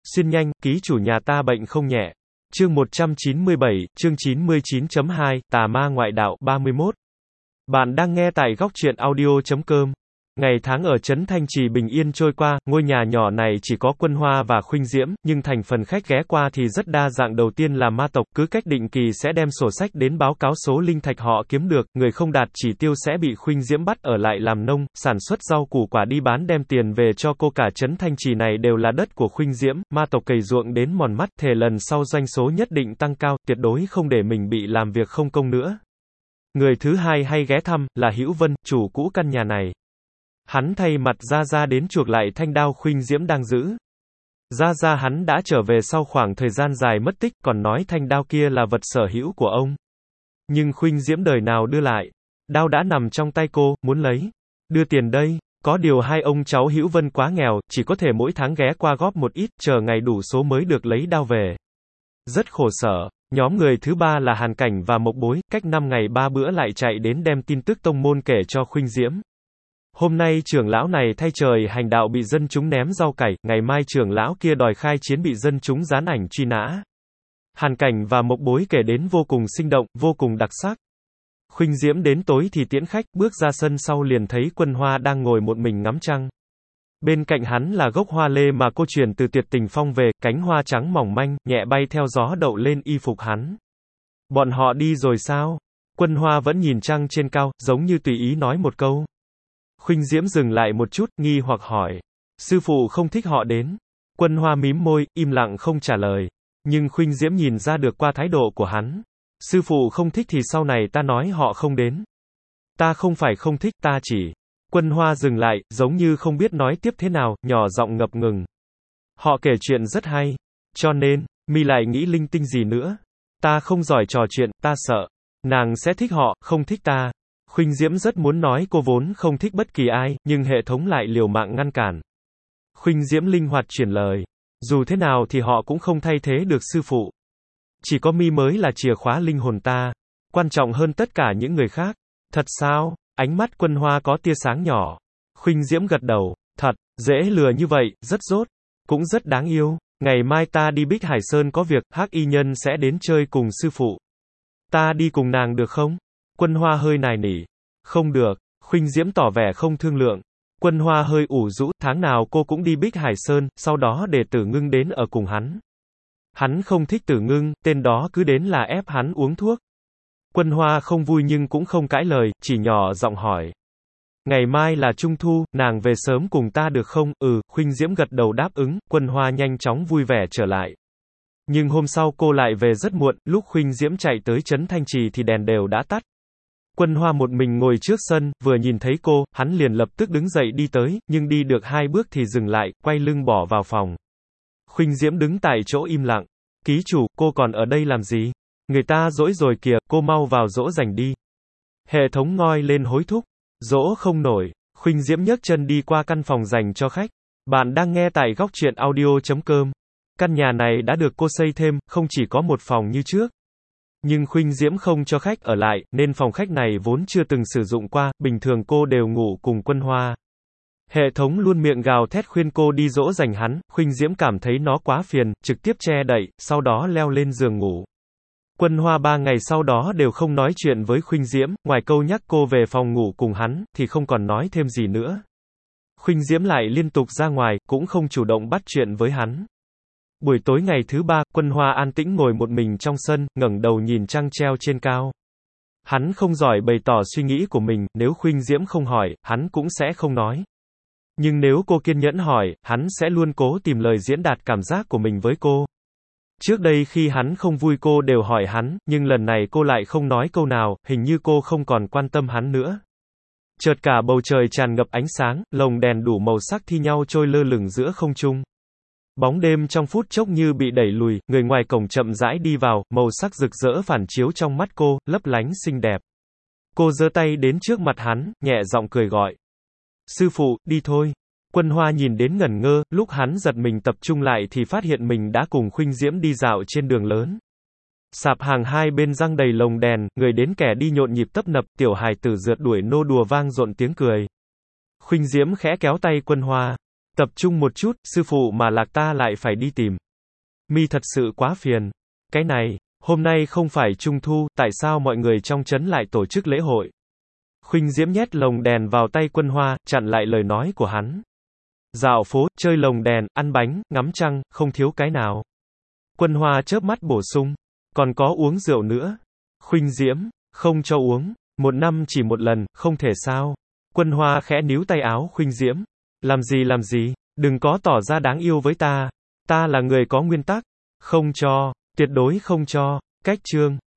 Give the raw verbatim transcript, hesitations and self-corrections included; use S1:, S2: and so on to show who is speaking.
S1: Xuyên nhanh, ký chủ nhà ta bệnh không nhẹ. Chương một trăm chín mươi bảy, chương chín mươi chín chấm hai, Tà ma ngoại đạo, ba mươi mốt. Bạn đang nghe tại góc truyện audio chấm com. Ngày tháng ở trấn Thanh Trì bình yên trôi qua, ngôi nhà nhỏ này chỉ có Quân Hoa và Khuynh Diễm, nhưng thành phần khách ghé qua thì rất đa dạng. Đầu tiên là ma tộc, cứ cách định kỳ sẽ đem sổ sách đến báo cáo số linh thạch họ kiếm được, người không đạt chỉ tiêu sẽ bị Khuynh Diễm bắt ở lại làm nông, sản xuất rau củ quả đi bán đem tiền về cho cô. Cả trấn Thanh Trì này đều là đất của Khuynh Diễm, ma tộc cày ruộng đến mòn mắt, thề lần sau doanh số nhất định tăng cao, tuyệt đối không để mình bị làm việc không công nữa. Người thứ hai hay ghé thăm, là Hữu Vân, chủ cũ căn nhà này. Hắn thay mặt Gia Gia đến chuộc lại thanh đao Khuynh Diễm đang giữ. Gia Gia hắn đã trở về sau khoảng thời gian dài mất tích, còn nói thanh đao kia là vật sở hữu của ông. Nhưng Khuynh Diễm đời nào đưa lại. Đao đã nằm trong tay cô, muốn lấy. Đưa tiền đây. Có điều hai ông cháu Hữu Vân quá nghèo, chỉ có thể mỗi tháng ghé qua góp một ít, chờ ngày đủ số mới được lấy đao về. Rất khổ sở. Nhóm người thứ ba là Hàn Cảnh và Mộc Bối, cách năm ngày ba bữa lại chạy đến đem tin tức tông môn kể cho Khuynh Diễm. Hôm nay trưởng lão này thay trời hành đạo bị dân chúng ném rau cải, ngày mai trưởng lão kia đòi khai chiến bị dân chúng dán ảnh truy nã. Hàn Cảnh và Mộc Bối kể đến vô cùng sinh động, vô cùng đặc sắc. Khuynh Diễm đến tối thì tiễn khách, bước ra sân sau liền thấy Quân Hoa đang ngồi một mình ngắm trăng. Bên cạnh hắn là gốc hoa lê mà cô chuyển từ Tuyệt Tình Phong về, cánh hoa trắng mỏng manh, nhẹ bay theo gió đậu lên y phục hắn. Bọn họ đi rồi sao? Quân Hoa vẫn nhìn trăng trên cao, giống như tùy ý nói một câu. Khuynh Diễm dừng lại một chút, nghi hoặc hỏi. Sư phụ không thích họ đến. Quân Hoa mím môi, im lặng không trả lời. Nhưng Khuynh Diễm nhìn ra được qua thái độ của hắn. Sư phụ không thích thì sau này ta nói họ không đến. Ta không phải không thích, ta chỉ... Quân Hoa dừng lại, giống như không biết nói tiếp thế nào, nhỏ giọng ngập ngừng. Họ kể chuyện rất hay. Cho nên, mi lại nghĩ linh tinh gì nữa. Ta không giỏi trò chuyện, ta sợ. Nàng sẽ thích họ, không thích ta. Khuynh Diễm rất muốn nói cô vốn không thích bất kỳ ai, nhưng hệ thống lại liều mạng ngăn cản. Khuynh Diễm linh hoạt chuyển lời. Dù thế nào thì họ cũng không thay thế được sư phụ. Chỉ có mi mới là chìa khóa linh hồn ta. Quan trọng hơn tất cả những người khác. Thật sao? Ánh mắt Quân Hoa có tia sáng nhỏ. Khuynh Diễm gật đầu. Thật, dễ lừa như vậy, rất dốt. Cũng rất đáng yêu. Ngày mai ta đi Bích Hải Sơn có việc, Hắc Y Nhân sẽ đến chơi cùng sư phụ. Ta đi cùng nàng được không? Quân Hoa hơi nài nỉ. Không được. Khuynh Diễm tỏ vẻ không thương lượng. Quân Hoa hơi ủ rũ, tháng nào cô cũng đi Bích Hải Sơn, sau đó để Tử Ngưng đến ở cùng hắn. Hắn không thích Tử Ngưng, tên đó cứ đến là ép hắn uống thuốc. Quân Hoa không vui nhưng cũng không cãi lời, chỉ nhỏ giọng hỏi. Ngày mai là Trung Thu, nàng về sớm cùng ta được không? Ừ, Khuynh Diễm gật đầu đáp ứng, Quân Hoa nhanh chóng vui vẻ trở lại. Nhưng hôm sau cô lại về rất muộn, lúc Khuynh Diễm chạy tới trấn Thanh Trì thì đèn đều đã tắt. Quân Hoa một mình ngồi trước sân, vừa nhìn thấy cô, hắn liền lập tức đứng dậy đi tới, nhưng đi được hai bước thì dừng lại, quay lưng bỏ vào phòng. Khuynh Diễm đứng tại chỗ im lặng. Ký chủ, cô còn ở đây làm gì? Người ta dỗi rồi kìa, cô mau vào dỗ dành đi. Hệ thống ngoi lên hối thúc. Dỗ không nổi. Khuynh Diễm nhấc chân đi qua căn phòng dành cho khách. Bạn đang nghe tại góc truyện audio chấm com. Căn nhà này đã được cô xây thêm, không chỉ có một phòng như trước. Nhưng Khuynh Diễm không cho khách ở lại, nên phòng khách này vốn chưa từng sử dụng qua, bình thường cô đều ngủ cùng Quân Hoa. Hệ thống luôn miệng gào thét khuyên cô đi dỗ dành hắn, Khuynh Diễm cảm thấy nó quá phiền, trực tiếp che đậy, sau đó leo lên giường ngủ. Quân Hoa ba ngày sau đó đều không nói chuyện với Khuynh Diễm, ngoài câu nhắc cô về phòng ngủ cùng hắn, thì không còn nói thêm gì nữa. Khuynh Diễm lại liên tục ra ngoài, cũng không chủ động bắt chuyện với hắn. Buổi tối ngày thứ ba, Quân Hoa an tĩnh ngồi một mình trong sân, ngẩng đầu nhìn trăng treo trên cao. Hắn không giỏi bày tỏ suy nghĩ của mình, nếu Khuynh Diễm không hỏi, hắn cũng sẽ không nói. Nhưng nếu cô kiên nhẫn hỏi, hắn sẽ luôn cố tìm lời diễn đạt cảm giác của mình với cô. Trước đây khi hắn không vui cô đều hỏi hắn, nhưng lần này cô lại không nói câu nào, hình như cô không còn quan tâm hắn nữa. Chợt cả bầu trời tràn ngập ánh sáng, lồng đèn đủ màu sắc thi nhau trôi lơ lửng giữa không trung. Bóng đêm trong phút chốc như bị đẩy lùi, người ngoài cổng chậm rãi đi vào, màu sắc rực rỡ phản chiếu trong mắt cô, lấp lánh xinh đẹp. Cô giơ tay đến trước mặt hắn, nhẹ giọng cười gọi. Sư phụ, đi thôi. Quân Hoa nhìn đến ngẩn ngơ, lúc hắn giật mình tập trung lại thì phát hiện mình đã cùng Khuynh Diễm đi dạo trên đường lớn. Sạp hàng hai bên răng đầy lồng đèn, người đến kẻ đi nhộn nhịp tấp nập, tiểu hài tử rượt đuổi nô đùa vang rộn tiếng cười. Khuynh Diễm khẽ kéo tay Quân Hoa. Tập trung một chút, sư phụ mà lạc ta lại phải đi tìm. Mi thật sự quá phiền. Cái này, hôm nay không phải Trung thu, tại sao mọi người trong trấn lại tổ chức lễ hội? Khuynh Diễm nhét lồng đèn vào tay Quân Hoa, chặn lại lời nói của hắn. Dạo phố, chơi lồng đèn, ăn bánh, ngắm trăng, không thiếu cái nào. Quân Hoa chớp mắt bổ sung. Còn có uống rượu nữa. Khuynh Diễm, không cho uống. Một năm chỉ một lần, không thể sao. Quân Hoa khẽ níu tay áo Khuynh Diễm. Làm gì làm gì, đừng có tỏ ra đáng yêu với ta. Ta là người có nguyên tắc. Không cho, tuyệt đối không cho. Cách chương.